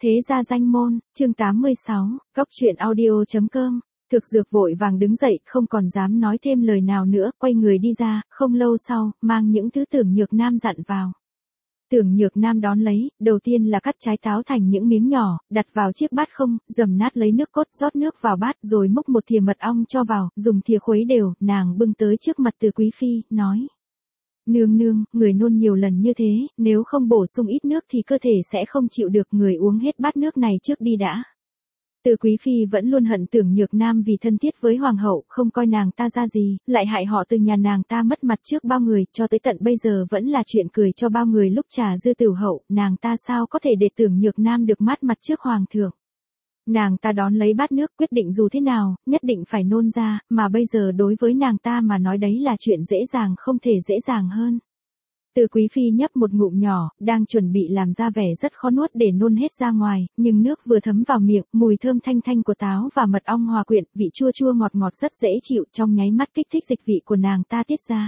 Thế gia danh môn, chương 86, góc truyện audio.com. Thực Dược vội vàng đứng dậy, không còn dám nói thêm lời nào nữa, quay người đi ra, không lâu sau, mang những thứ Tưởng Nhược Nam dặn vào. Tưởng Nhược Nam đón lấy, đầu tiên là cắt trái táo thành những miếng nhỏ, đặt vào chiếc bát không, dầm nát lấy nước cốt, rót nước vào bát, rồi múc một thìa mật ong cho vào, dùng thìa khuấy đều, nàng bưng tới trước mặt Từ Quý Phi, nói. Nương nương, người nôn nhiều lần như thế, nếu không bổ sung ít nước thì cơ thể sẽ không chịu được, người uống hết bát nước này trước đi đã. Từ Quý Phi vẫn luôn hận Tưởng Nhược Nam vì thân thiết với Hoàng hậu, không coi nàng ta ra gì, lại hại họ từ nhà nàng ta mất mặt trước bao người, cho tới tận bây giờ vẫn là chuyện cười cho bao người lúc trà dư tửu hậu, nàng ta sao có thể để Tưởng Nhược Nam được mát mặt trước Hoàng thượng. Nàng ta đón lấy bát nước, quyết định dù thế nào, nhất định phải nôn ra, mà bây giờ đối với nàng ta mà nói đấy là chuyện dễ dàng không thể dễ dàng hơn. Từ Quý Phi nhấp một ngụm nhỏ, đang chuẩn bị làm ra vẻ rất khó nuốt để nôn hết ra ngoài, nhưng nước vừa thấm vào miệng, mùi thơm thanh thanh của táo và mật ong hòa quyện, vị chua chua ngọt ngọt rất dễ chịu, trong nháy mắt kích thích dịch vị của nàng ta tiết ra.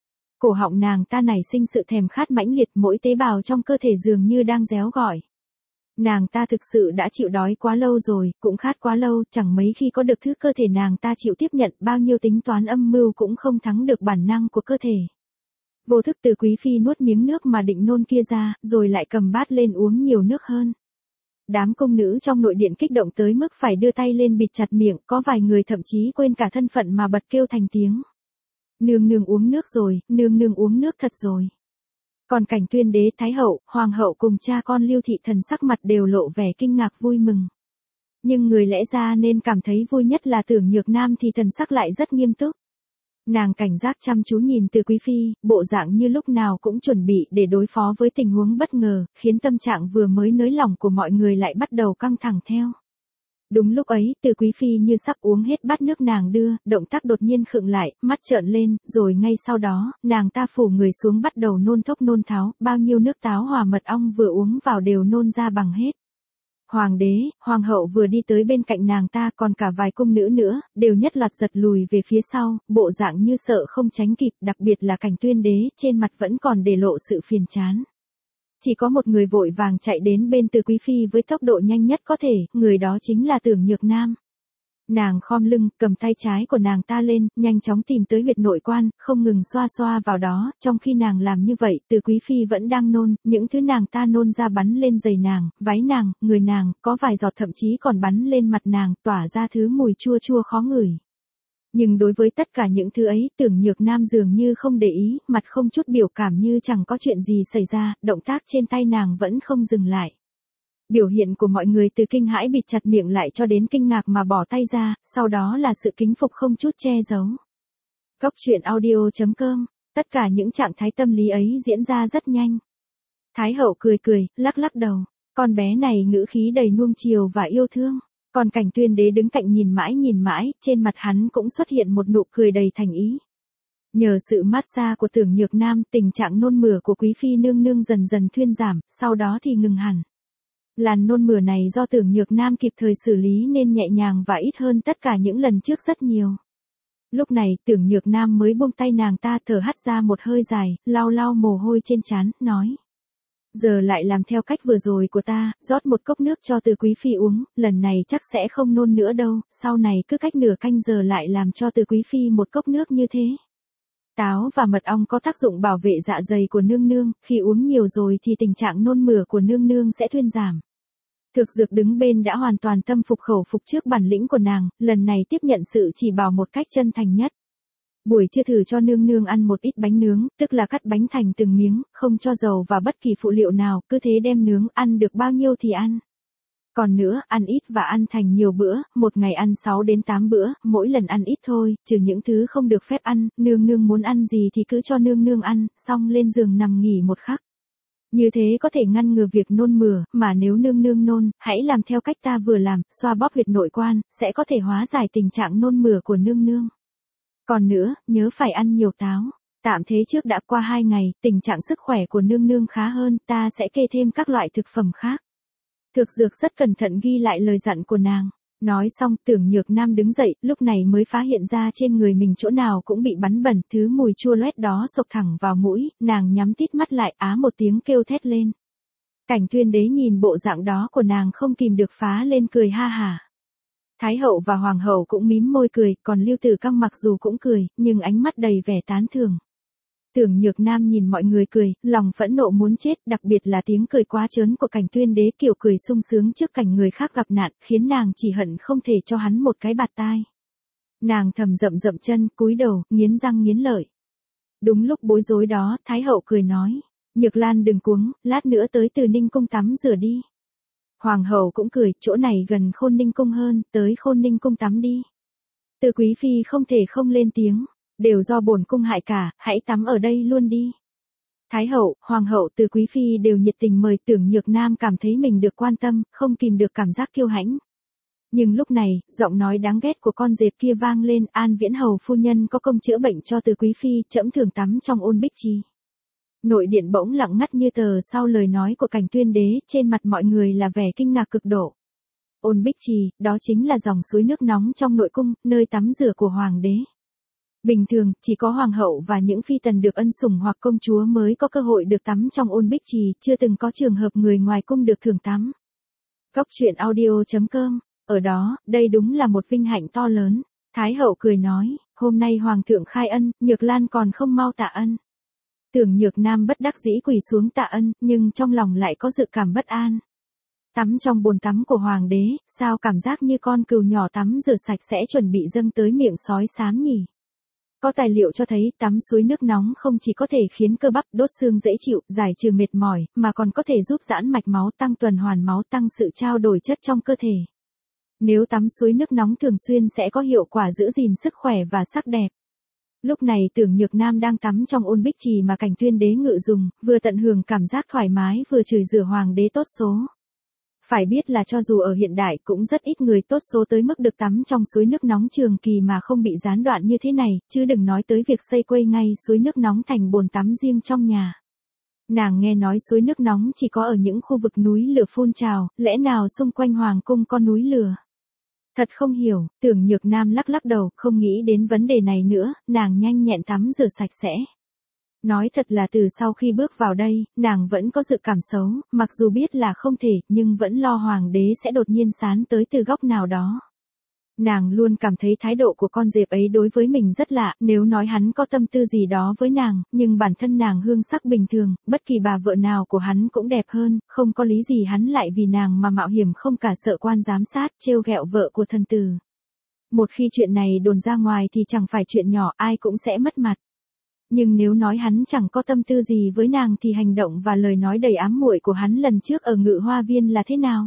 Cổ họng nàng ta nảy sinh sự thèm khát mãnh liệt, mỗi tế bào trong cơ thể dường như đang réo gọi. Nàng ta thực sự đã chịu đói quá lâu rồi, cũng khát quá lâu, chẳng mấy khi có được thứ cơ thể nàng ta chịu tiếp nhận, bao nhiêu tính toán âm mưu cũng không thắng được bản năng của cơ thể. Vô thức Từ Quý Phi nuốt miếng nước mà định nôn kia ra, rồi lại cầm bát lên uống nhiều nước hơn. Đám công nữ trong nội điện kích động tới mức phải đưa tay lên bịt chặt miệng, có vài người thậm chí quên cả thân phận mà bật kêu thành tiếng. Nương nương uống nước rồi, nương nương uống nước thật rồi. Còn Cảnh Tuyên đế, Thái hậu, Hoàng hậu cùng cha con Lưu Thị Thần sắc mặt đều lộ vẻ kinh ngạc vui mừng. Nhưng người lẽ ra nên cảm thấy vui nhất là Tưởng Nhược Nam thì thần sắc lại rất nghiêm túc. Nàng cảnh giác chăm chú nhìn Từ Quý Phi, bộ dạng như lúc nào cũng chuẩn bị để đối phó với tình huống bất ngờ, khiến tâm trạng vừa mới nới lỏng của mọi người lại bắt đầu căng thẳng theo. Đúng lúc ấy, Từ Quý Phi như sắp uống hết bát nước nàng đưa, động tác đột nhiên khựng lại, mắt trợn lên, rồi ngay sau đó, nàng ta phủ người xuống bắt đầu nôn thốc nôn tháo, bao nhiêu nước táo hòa mật ong vừa uống vào đều nôn ra bằng hết. Hoàng đế, Hoàng hậu vừa đi tới bên cạnh nàng ta, còn cả vài cung nữ nữa, đều nhất loạt giật lùi về phía sau, bộ dạng như sợ không tránh kịp, đặc biệt là Cảnh Tuyên đế, trên mặt vẫn còn để lộ sự phiền chán. Chỉ có một người vội vàng chạy đến bên Từ Quý Phi với tốc độ nhanh nhất có thể, người đó chính là Tưởng Nhược Nam. Nàng khom lưng, cầm tay trái của nàng ta lên, nhanh chóng tìm tới huyệt nội quan, không ngừng xoa xoa vào đó, trong khi nàng làm như vậy, Từ Quý Phi vẫn đang nôn, những thứ nàng ta nôn ra bắn lên giày nàng, váy nàng, người nàng, có vài giọt thậm chí còn bắn lên mặt nàng, tỏa ra thứ mùi chua chua khó ngửi. Nhưng đối với tất cả những thứ ấy, Tưởng Nhược Nam dường như không để ý, mặt không chút biểu cảm như chẳng có chuyện gì xảy ra, động tác trên tay nàng vẫn không dừng lại. Biểu hiện của mọi người từ kinh hãi bịt chặt miệng lại cho đến kinh ngạc mà bỏ tay ra, sau đó là sự kính phục không chút che giấu. Góc truyện audio.com, tất cả những trạng thái tâm lý ấy diễn ra rất nhanh. Thái hậu cười cười, lắc lắc đầu, con bé này ngữ khí đầy nuông chiều và yêu thương. Còn Cảnh Tuyên đế đứng cạnh nhìn mãi, trên mặt hắn cũng xuất hiện một nụ cười đầy thành ý. Nhờ sự massage của Tưởng Nhược Nam, tình trạng nôn mửa của Quý Phi nương nương dần dần thuyên giảm, sau đó thì ngừng hẳn. Làn nôn mửa này do Tưởng Nhược Nam kịp thời xử lý nên nhẹ nhàng và ít hơn tất cả những lần trước rất nhiều. Lúc này, Tưởng Nhược Nam mới buông tay nàng ta, thở hắt ra một hơi dài, lau lau mồ hôi trên trán, nói. Giờ lại làm theo cách vừa rồi của ta, rót một cốc nước cho Từ Quý Phi uống, lần này chắc sẽ không nôn nữa đâu, sau này cứ cách nửa canh giờ lại làm cho Từ Quý Phi một cốc nước như thế. Táo và mật ong có tác dụng bảo vệ dạ dày của nương nương, khi uống nhiều rồi thì tình trạng nôn mửa của nương nương sẽ thuyên giảm. Thực Dược đứng bên đã hoàn toàn tâm phục khẩu phục trước bản lĩnh của nàng, lần này tiếp nhận sự chỉ bảo một cách chân thành nhất. Buổi trưa thử cho nương nương ăn một ít bánh nướng, tức là cắt bánh thành từng miếng, không cho dầu và bất kỳ phụ liệu nào, cứ thế đem nướng, ăn được bao nhiêu thì ăn. Còn nữa, ăn ít và ăn thành nhiều bữa, một ngày ăn 6 đến 8 bữa, mỗi lần ăn ít thôi, trừ những thứ không được phép ăn, nương nương muốn ăn gì thì cứ cho nương nương ăn, xong lên giường nằm nghỉ một khắc. Như thế có thể ngăn ngừa việc nôn mửa, mà nếu nương nương nôn, hãy làm theo cách ta vừa làm, xoa bóp huyệt nội quan, sẽ có thể hóa giải tình trạng nôn mửa của nương nương. Còn nữa, nhớ phải ăn nhiều táo. Tạm thế trước đã qua 2 ngày, tình trạng sức khỏe của nương nương khá hơn, ta sẽ kê thêm các loại thực phẩm khác. Thực Dược rất cẩn thận ghi lại lời dặn của nàng. Nói xong, Tưởng Nhược Nam đứng dậy, lúc này mới phát hiện ra trên người mình chỗ nào cũng bị bắn bẩn, thứ mùi chua loét đó xộc thẳng vào mũi, nàng nhắm tít mắt lại, á một tiếng kêu thét lên. Cảnh Tuyên Đế nhìn bộ dạng đó của nàng không kìm được phá lên cười ha hả. Thái hậu và hoàng hậu cũng mím môi cười, còn Lưu Tử Căng mặc dù cũng cười, nhưng ánh mắt đầy vẻ tán thưởng. Tưởng Nhược Nam nhìn mọi người cười, lòng phẫn nộ muốn chết, đặc biệt là tiếng cười quá trớn của Cảnh Tuyên Đế, kiểu cười sung sướng trước cảnh người khác gặp nạn, khiến nàng chỉ hận không thể cho hắn một cái bạt tai. Nàng thầm dậm dậm chân, cúi đầu, nghiến răng nghiến lợi. Đúng lúc bối rối đó, Thái hậu cười nói, Nhược Lan đừng cuống, lát nữa tới Từ Ninh cung tắm rửa đi. Hoàng hậu cũng cười, chỗ này gần Khôn Ninh cung hơn, tới Khôn Ninh cung tắm đi. Từ quý phi không thể không lên tiếng, đều do bổn cung hại cả, hãy tắm ở đây luôn đi. Thái hậu, hoàng hậu, Từ quý phi đều nhiệt tình mời. Tưởng Nhược Nam cảm thấy mình được quan tâm, không kìm được cảm giác kiêu hãnh. Nhưng lúc này, giọng nói đáng ghét của con dẹp kia vang lên, An Viễn hầu phu nhân có công chữa bệnh cho Từ quý phi, trẫm thường tắm trong Ôn Bích Trì. Nội điện bỗng lặng ngắt như tờ sau lời nói của Cảnh Tuyên Đế, trên mặt mọi người là vẻ kinh ngạc cực độ. Ôn Bích Trì, đó chính là dòng suối nước nóng trong nội cung, nơi tắm rửa của hoàng đế. Bình thường, chỉ có hoàng hậu và những phi tần được ân sủng hoặc công chúa mới có cơ hội được tắm trong Ôn Bích Trì, chưa từng có trường hợp người ngoài cung được thưởng tắm. Góc truyện audio.com, ở đó, đây đúng là một vinh hạnh to lớn. Thái hậu cười nói, hôm nay hoàng thượng khai ân, Nhược Lan còn không mau tạ ân. Tưởng Nhược Nam bất đắc dĩ quỳ xuống tạ ân, nhưng trong lòng lại có dự cảm bất an. Tắm trong bồn tắm của hoàng đế, sao cảm giác như con cừu nhỏ tắm rửa sạch sẽ chuẩn bị dâng tới miệng sói xám nhỉ? Có tài liệu cho thấy tắm suối nước nóng không chỉ có thể khiến cơ bắp đốt xương dễ chịu, giải trừ mệt mỏi, mà còn có thể giúp giãn mạch máu, tăng tuần hoàn máu, tăng sự trao đổi chất trong cơ thể. Nếu tắm suối nước nóng thường xuyên sẽ có hiệu quả giữ gìn sức khỏe và sắc đẹp. Lúc này Tưởng Nhược Nam đang tắm trong Ôn Bích Trì mà Cảnh Tuyên Đế ngự dùng, vừa tận hưởng cảm giác thoải mái vừa chửi rủa hoàng đế tốt số. Phải biết là cho dù ở hiện đại cũng rất ít người tốt số tới mức được tắm trong suối nước nóng trường kỳ mà không bị gián đoạn như thế này, chứ đừng nói tới việc xây quây ngay suối nước nóng thành bồn tắm riêng trong nhà. Nàng nghe nói suối nước nóng chỉ có ở những khu vực núi lửa phun trào, lẽ nào xung quanh hoàng cung có núi lửa? Thật không hiểu, Tưởng Nhược Nam lắc lắc đầu, không nghĩ đến vấn đề này nữa, nàng nhanh nhẹn tắm rửa sạch sẽ. Nói thật là từ sau khi bước vào đây, nàng vẫn có dự cảm xấu, mặc dù biết là không thể, nhưng vẫn lo hoàng đế sẽ đột nhiên sán tới từ góc nào đó. Nàng luôn cảm thấy thái độ của con dẹp ấy đối với mình rất lạ, nếu nói hắn có tâm tư gì đó với nàng, nhưng bản thân nàng hương sắc bình thường, bất kỳ bà vợ nào của hắn cũng đẹp hơn, không có lý gì hắn lại vì nàng mà mạo hiểm không cả sợ quan giám sát, trêu ghẹo vợ của thần tử. Một khi chuyện này đồn ra ngoài thì chẳng phải chuyện nhỏ, ai cũng sẽ mất mặt. Nhưng nếu nói hắn chẳng có tâm tư gì với nàng thì hành động và lời nói đầy ám muội của hắn lần trước ở Ngự Hoa Viên là thế nào?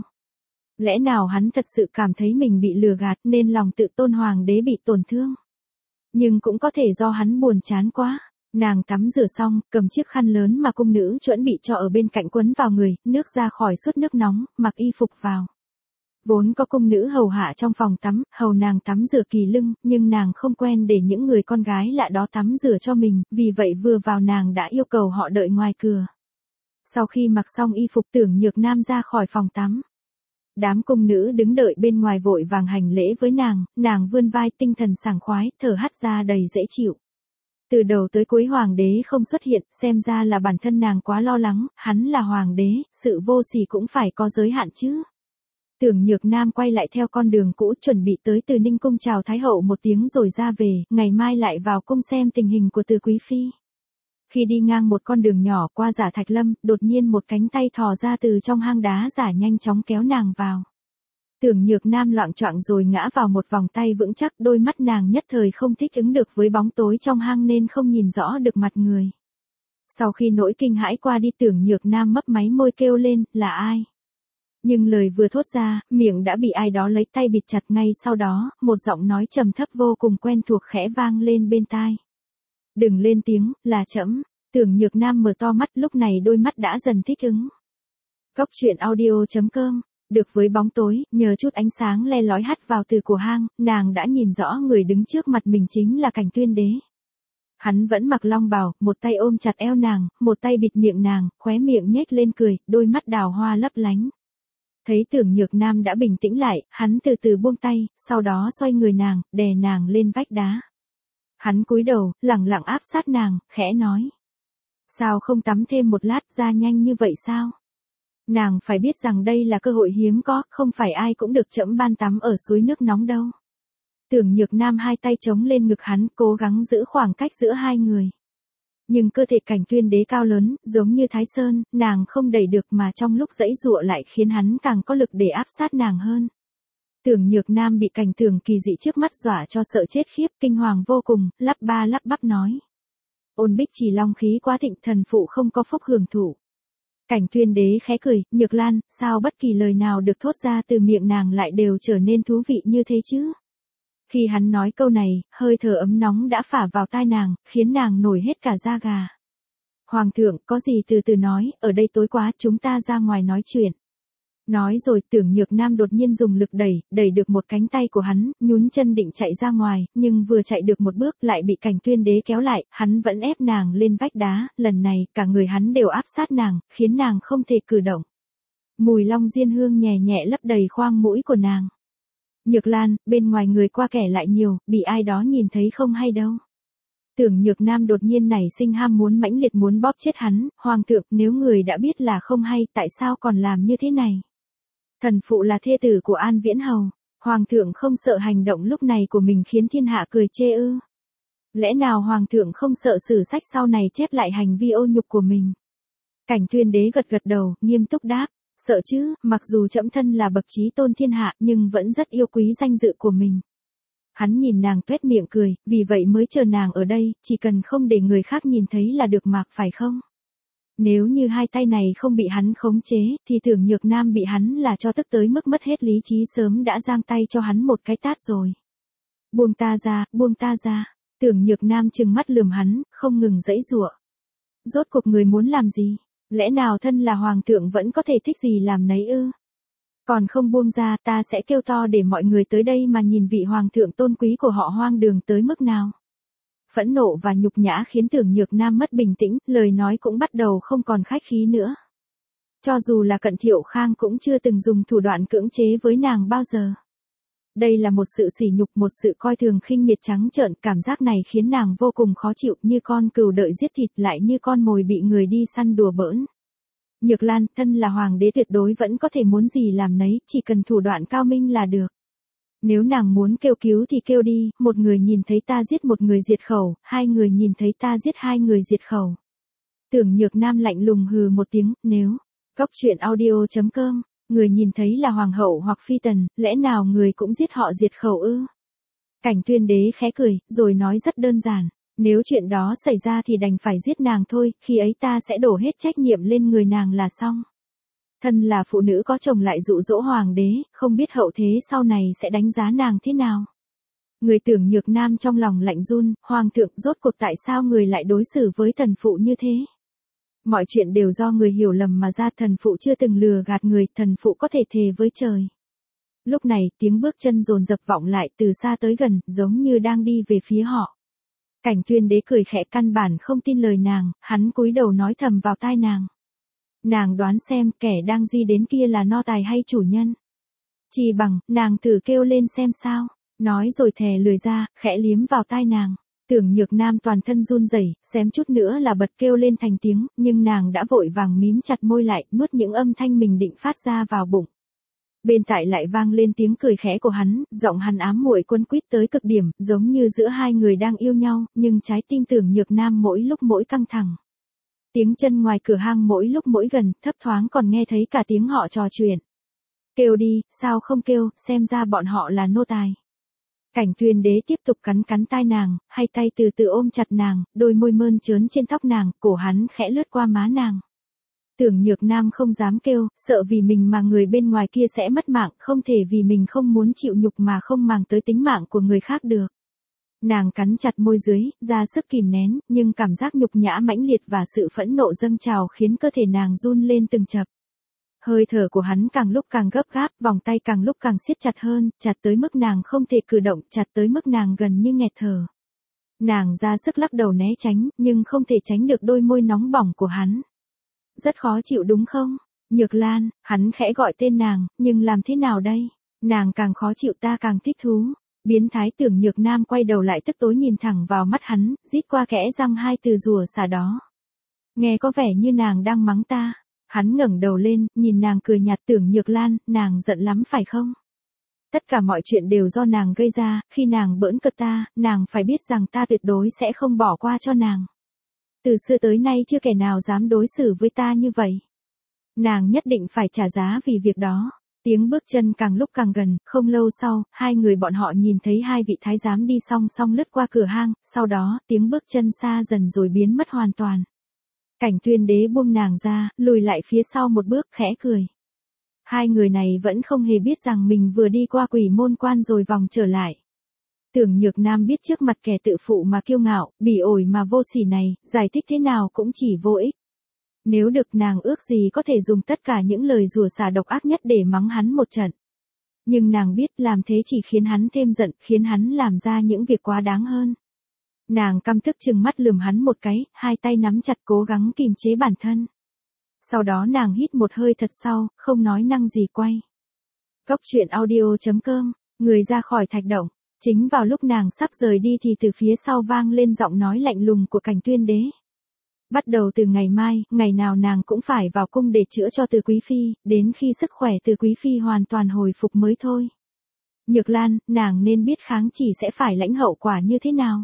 Lẽ nào hắn thật sự cảm thấy mình bị lừa gạt nên lòng tự tôn hoàng đế bị tổn thương? Nhưng cũng có thể do hắn buồn chán quá. Nàng tắm rửa xong, cầm chiếc khăn lớn mà cung nữ chuẩn bị cho ở bên cạnh quấn vào người, nước ra khỏi suốt nước nóng, mặc y phục vào. Vốn có cung nữ hầu hạ trong phòng tắm, hầu nàng tắm rửa kỳ lưng, nhưng nàng không quen để những người con gái lạ đó tắm rửa cho mình, vì vậy vừa vào nàng đã yêu cầu họ đợi ngoài cửa. Sau khi mặc xong y phục Tưởng Nhược Nam ra khỏi phòng tắm. Đám cung nữ đứng đợi bên ngoài vội vàng hành lễ với nàng vươn vai tinh thần sảng khoái, thở hắt ra đầy dễ chịu. Từ đầu tới cuối hoàng đế không xuất hiện, xem ra là bản thân nàng quá lo lắng, hắn là hoàng đế, sự vô sỉ cũng phải có giới hạn chứ. Tưởng Nhược Nam quay lại theo con đường cũ chuẩn bị tới Từ Ninh cung chào Thái hậu một tiếng rồi ra về, ngày mai lại vào cung xem tình hình của Từ quý phi. Khi đi ngang một con đường nhỏ qua Giả Thạch Lâm, đột nhiên một cánh tay thò ra từ trong hang đá giả nhanh chóng kéo nàng vào. Tưởng Nhược Nam loạng choạng rồi ngã vào một vòng tay vững chắc, đôi mắt nàng nhất thời không thích ứng được với bóng tối trong hang nên không nhìn rõ được mặt người. Sau khi nỗi kinh hãi qua đi Tưởng Nhược Nam mấp máy môi kêu lên, là ai? Nhưng lời vừa thốt ra, miệng đã bị ai đó lấy tay bịt chặt ngay sau đó, một giọng nói trầm thấp vô cùng quen thuộc khẽ vang lên bên tai. Đừng lên tiếng, là trẫm. Tưởng Nhược Nam mở to mắt, lúc này đôi mắt đã dần thích ứng. Góc truyện audio.com, được với bóng tối, nhờ chút ánh sáng le lói hắt vào từ của hang, nàng đã nhìn rõ người đứng trước mặt mình chính là Cảnh Tuyên Đế. Hắn vẫn mặc long bào, một tay ôm chặt eo nàng, một tay bịt miệng nàng, khóe miệng nhếch lên cười, đôi mắt đào hoa lấp lánh. Thấy Tưởng Nhược Nam đã bình tĩnh lại, hắn từ từ buông tay, sau đó xoay người nàng, đè nàng lên vách đá. Hắn cúi đầu, lẳng lặng áp sát nàng, khẽ nói. Sao không tắm thêm một lát, ra nhanh như vậy sao? Nàng phải biết rằng đây là cơ hội hiếm có, không phải ai cũng được trẫm ban tắm ở suối nước nóng đâu. Tưởng Nhược Nam hai tay chống lên ngực hắn, cố gắng giữ khoảng cách giữa hai người. Nhưng cơ thể Cảnh Tuyên Đế cao lớn, giống như Thái Sơn, nàng không đẩy được mà trong lúc giãy giụa lại khiến hắn càng có lực để áp sát nàng hơn. Tưởng Nhược Nam bị cảnh tượng kỳ dị trước mắt dọa cho sợ chết khiếp, kinh hoàng vô cùng, lắp ba lắp bắp nói. Ôn Bích Chỉ long khí quá thịnh, thần phụ không có phúc hưởng thụ. Cảnh Tuyên Đế khẽ cười, Nhược Lan, sao bất kỳ lời nào được thốt ra từ miệng nàng lại đều trở nên thú vị như thế chứ? Khi hắn nói câu này, hơi thở ấm nóng đã phả vào tai nàng, khiến nàng nổi hết cả da gà. Hoàng thượng, có gì từ từ nói, ở đây tối quá, chúng ta ra ngoài nói chuyện. Nói rồi Tưởng Nhược Nam đột nhiên dùng lực đẩy được một cánh tay của hắn, nhún chân định chạy ra ngoài, nhưng vừa chạy được một bước lại bị Cảnh Tuyên Đế kéo lại, hắn vẫn ép nàng lên vách đá, lần này cả người hắn đều áp sát nàng, khiến nàng không thể cử động. Mùi long diên hương nhẹ nhẹ lấp đầy khoang mũi của nàng. Nhược Lan, bên ngoài người qua kẻ lại nhiều, bị ai đó nhìn thấy không hay đâu. Tưởng Nhược Nam đột nhiên nảy sinh ham muốn mãnh liệt muốn bóp chết hắn, Hoàng thượng, nếu người đã biết là không hay, tại sao còn làm như thế này? Thần phụ là thê tử của An Viễn Hầu, Hoàng thượng không sợ hành động lúc này của mình khiến thiên hạ cười chê ư? Lẽ nào Hoàng thượng không sợ sử sách sau này chép lại hành vi ô nhục của mình? Cảnh Tuyên Đế gật gật đầu, nghiêm túc đáp, sợ chứ, mặc dù trẫm thân là bậc chí tôn thiên hạ nhưng vẫn rất yêu quý danh dự của mình. Hắn nhìn nàng tuét miệng cười, vì vậy mới chờ nàng ở đây, chỉ cần không để người khác nhìn thấy là được mà, phải không? Nếu như hai tay này không bị hắn khống chế, thì Tưởng Nhược Nam bị hắn là cho tức tới mức mất hết lý trí sớm đã giang tay cho hắn một cái tát rồi. Buông ta ra, buông ta ra. Tưởng Nhược Nam trừng mắt lườm hắn, không ngừng giãy giụa. Rốt cuộc người muốn làm gì? Lẽ nào thân là hoàng thượng vẫn có thể thích gì làm nấy ư? Còn không buông ra, ta sẽ kêu to để mọi người tới đây mà nhìn vị hoàng thượng tôn quý của họ hoang đường tới mức nào. Phẫn nộ và nhục nhã khiến Tưởng Nhược Nam mất bình tĩnh, lời nói cũng bắt đầu không còn khách khí nữa. Cho dù là Cận Thiệu Khang cũng chưa từng dùng thủ đoạn cưỡng chế với nàng bao giờ. Đây là một sự sỉ nhục, một sự coi thường khinh miệt trắng trợn, cảm giác này khiến nàng vô cùng khó chịu, như con cừu đợi giết thịt, lại như con mồi bị người đi săn đùa bỡn. Nhược Lan, thân là hoàng đế tuyệt đối vẫn có thể muốn gì làm nấy, chỉ cần thủ đoạn cao minh là được. Nếu nàng muốn kêu cứu thì kêu đi, một người nhìn thấy ta giết một người diệt khẩu, hai người nhìn thấy ta giết hai người diệt khẩu. Tưởng Nhược Nam lạnh lùng hừ một tiếng, nếu Góc truyện audio.com, người nhìn thấy là hoàng hậu hoặc phi tần, lẽ nào người cũng giết họ diệt khẩu ư? Cảnh Tuyên Đế khẽ cười, rồi nói rất đơn giản, nếu chuyện đó xảy ra thì đành phải giết nàng thôi, khi ấy ta sẽ đổ hết trách nhiệm lên người nàng là xong. Thân là phụ nữ có chồng lại dụ dỗ hoàng đế, không biết hậu thế sau này sẽ đánh giá nàng thế nào. Người Tưởng Nhược Nam trong lòng lạnh run, hoàng thượng, rốt cuộc tại sao người lại đối xử với thần phụ như thế? Mọi chuyện đều do người hiểu lầm mà ra, thần phụ chưa từng lừa gạt người, thần phụ có thể thề với trời. Lúc này tiếng bước chân dồn dập vọng lại từ xa tới gần, giống như đang đi về phía họ. Cảnh Tuyên Đế cười khẽ, căn bản không tin lời nàng, hắn cúi đầu nói thầm vào tai nàng. Nàng đoán xem kẻ đang di đến kia là no tài hay chủ nhân. Chỉ bằng, nàng thử kêu lên xem sao. Nói rồi thè lười ra, khẽ liếm vào tai nàng. Tưởng Nhược Nam toàn thân run rẩy, xém chút nữa là bật kêu lên thành tiếng, nhưng nàng đã vội vàng mím chặt môi lại, nuốt những âm thanh mình định phát ra vào bụng. Bên tai lại vang lên tiếng cười khẽ của hắn, giọng hắn ám muội quấn quýt tới cực điểm, giống như giữa hai người đang yêu nhau, nhưng trái tim Tưởng Nhược Nam mỗi lúc mỗi căng thẳng. Tiếng chân ngoài cửa hang mỗi lúc mỗi gần, thấp thoáng còn nghe thấy cả tiếng họ trò chuyện. Kêu đi, sao không kêu, xem ra bọn họ là nô tài. Cảnh Tuyên Đế tiếp tục cắn tai nàng, hai tay từ từ ôm chặt nàng, đôi môi mơn trớn trên tóc nàng, cổ hắn khẽ lướt qua má nàng. Tưởng Nhược Nam không dám kêu, sợ vì mình mà người bên ngoài kia sẽ mất mạng, không thể vì mình không muốn chịu nhục mà không màng tới tính mạng của người khác được. Nàng cắn chặt môi dưới, ra sức kìm nén, nhưng cảm giác nhục nhã mãnh liệt và sự phẫn nộ dâng trào khiến cơ thể nàng run lên từng chập. Hơi thở của hắn càng lúc càng gấp gáp, vòng tay càng lúc càng siết chặt hơn, chặt tới mức nàng không thể cử động, chặt tới mức nàng gần như nghẹt thở. Nàng ra sức lắc đầu né tránh, nhưng không thể tránh được đôi môi nóng bỏng của hắn. Rất khó chịu đúng không? Nhược Lan, hắn khẽ gọi tên nàng, nhưng làm thế nào đây? Nàng càng khó chịu ta càng thích thú. Biến thái Tưởng Nhược Nam quay đầu lại tức tối nhìn thẳng vào mắt hắn, rít qua kẽ răng hai từ rủa xả đó. Nghe có vẻ như nàng đang mắng ta. Hắn ngẩng đầu lên, nhìn nàng cười nhạt. Tưởng Nhược Lan, nàng giận lắm phải không? Tất cả mọi chuyện đều do nàng gây ra, khi nàng bỡn cợt ta, nàng phải biết rằng ta tuyệt đối sẽ không bỏ qua cho nàng. Từ xưa tới nay chưa kẻ nào dám đối xử với ta như vậy. Nàng nhất định phải trả giá vì việc đó. Tiếng bước chân càng lúc càng gần, không lâu sau, hai người bọn họ nhìn thấy hai vị thái giám đi song song lướt qua cửa hang, sau đó, tiếng bước chân xa dần rồi biến mất hoàn toàn. Cảnh Tuyên Đế buông nàng ra, lùi lại phía sau một bước, khẽ cười. Hai người này vẫn không hề biết rằng mình vừa đi qua Quỷ Môn Quan rồi vòng trở lại. Tưởng Nhược Nam biết trước mặt kẻ tự phụ mà kiêu ngạo, bỉ ổi mà vô sỉ này, giải thích thế nào cũng chỉ vô ích. Nếu được nàng ước gì có thể dùng tất cả những lời rủa xả độc ác nhất để mắng hắn một trận. Nhưng nàng biết làm thế chỉ khiến hắn thêm giận, khiến hắn làm ra những việc quá đáng hơn. Nàng căm tức trừng mắt lườm hắn một cái, hai tay nắm chặt cố gắng kìm chế bản thân. Sau đó nàng hít một hơi thật sâu, không nói năng gì quay. Góc truyện audio.com, người ra khỏi thạch động. Chính vào lúc nàng sắp rời đi thì từ phía sau vang lên giọng nói lạnh lùng của Cảnh Tuyên Đế. Bắt đầu từ ngày mai, ngày nào nàng cũng phải vào cung để chữa cho Từ Quý Phi, đến khi sức khỏe Từ Quý Phi hoàn toàn hồi phục mới thôi. Nhược Lan, nàng nên biết kháng chỉ sẽ phải lãnh hậu quả như thế nào.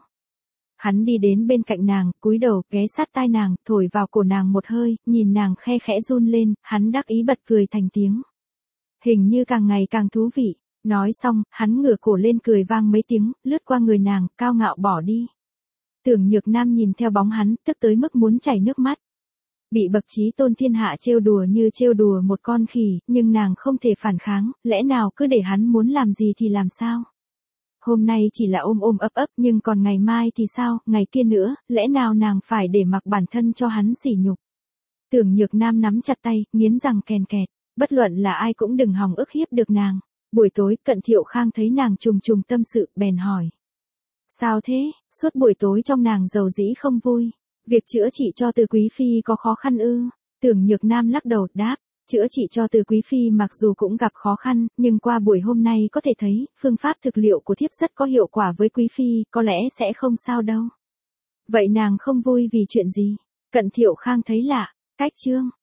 Hắn đi đến bên cạnh nàng, cúi đầu, ghé sát tai nàng, thổi vào cổ nàng một hơi, nhìn nàng khe khẽ run lên, hắn đắc ý bật cười thành tiếng. Hình như càng ngày càng thú vị. Nói xong, hắn ngửa cổ lên cười vang mấy tiếng, lướt qua người nàng, cao ngạo bỏ đi. Tưởng Nhược Nam nhìn theo bóng hắn, tức tới mức muốn chảy nước mắt. Bị bậc chí tôn thiên hạ trêu đùa như trêu đùa một con khỉ, nhưng nàng không thể phản kháng, lẽ nào cứ để hắn muốn làm gì thì làm sao? Hôm nay chỉ là ôm ôm ấp ấp, nhưng còn ngày mai thì sao, ngày kia nữa, lẽ nào nàng phải để mặc bản thân cho hắn sỉ nhục? Tưởng Nhược Nam nắm chặt tay, nghiến răng kèn kẹt, bất luận là ai cũng đừng hòng ức hiếp được nàng. Buổi tối, Cận Thiệu Khang thấy nàng trùng trùng tâm sự, bèn hỏi. Sao thế, suốt buổi tối trong nàng giàu dĩ không vui. Việc chữa trị cho Từ Quý Phi có khó khăn ư? Tưởng Nhược Nam lắc đầu, đáp. Chữa trị cho Từ Quý Phi mặc dù cũng gặp khó khăn, nhưng qua buổi hôm nay có thể thấy, phương pháp thực liệu của thiếp rất có hiệu quả với Quý Phi, có lẽ sẽ không sao đâu. Vậy nàng không vui vì chuyện gì? Cận Thiệu Khang thấy lạ. Cách chương.